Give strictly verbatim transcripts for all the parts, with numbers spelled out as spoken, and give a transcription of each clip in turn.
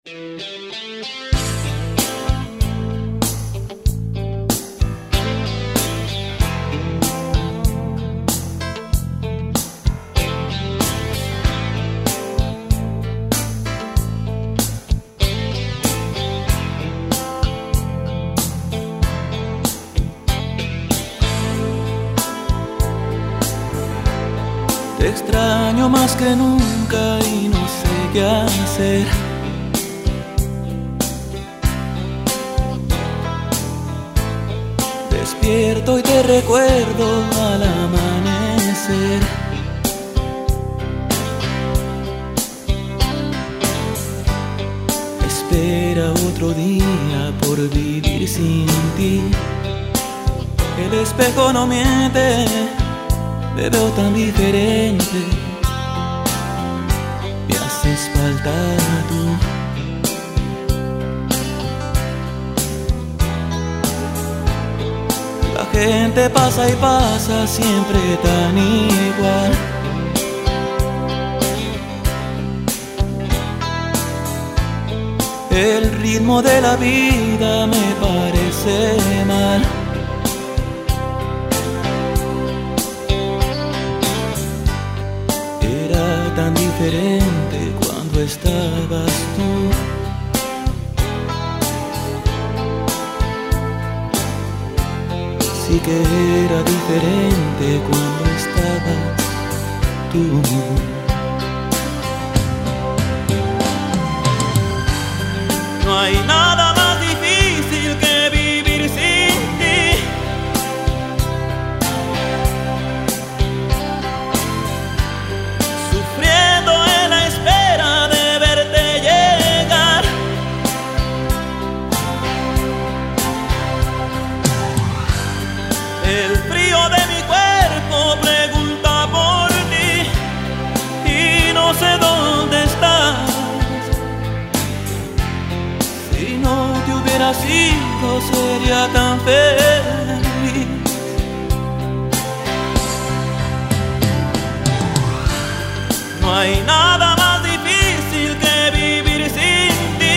Te extraño más que nunca y no sé qué hacer. Despierto y te recuerdo al amanecer. Espera otro día por vivir sin ti. El espejo no miente, te veo tan diferente. Me haces falta tú. La gente pasa y pasa siempre tan igual. El ritmo de la vida me parece mal. Tan diferente cuando estabas tú. Sí que era diferente cuando estabas tú. No hay nada más difícil que vivir sin ti. El frío de mi cuerpo pregunta por ti y no sé dónde estás. Si no te hubieras ido sería tan feliz. No hay nada más difícil que vivir sin ti.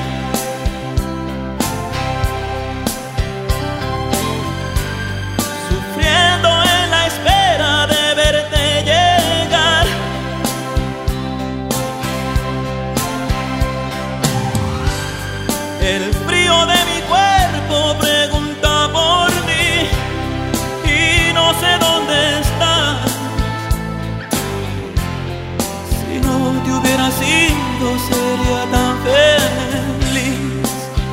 El frío de mi cuerpo pregunta por ti y no sé dónde estás. Si no te hubieras ido sería tan feliz.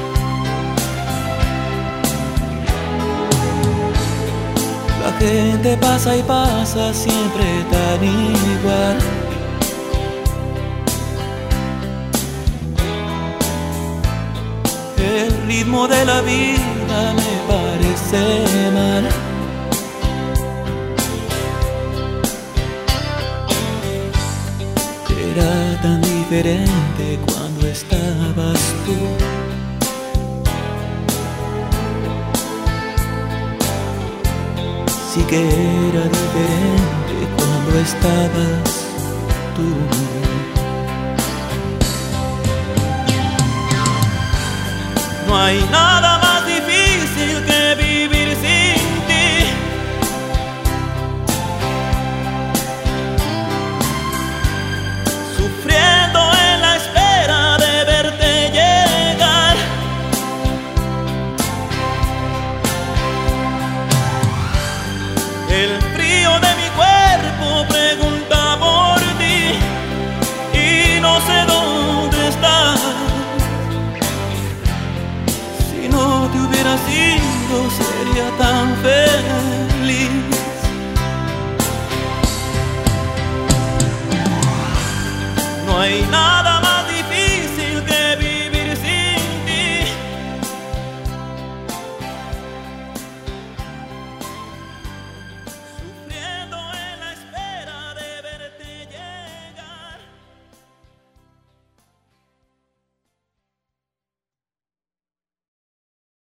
La gente pasa y pasa siempre tan igual. El ritmo de la vida me parece mal. Era tan diferente cuando estabas tú. Sí que era diferente cuando estabas tú. No hay nada más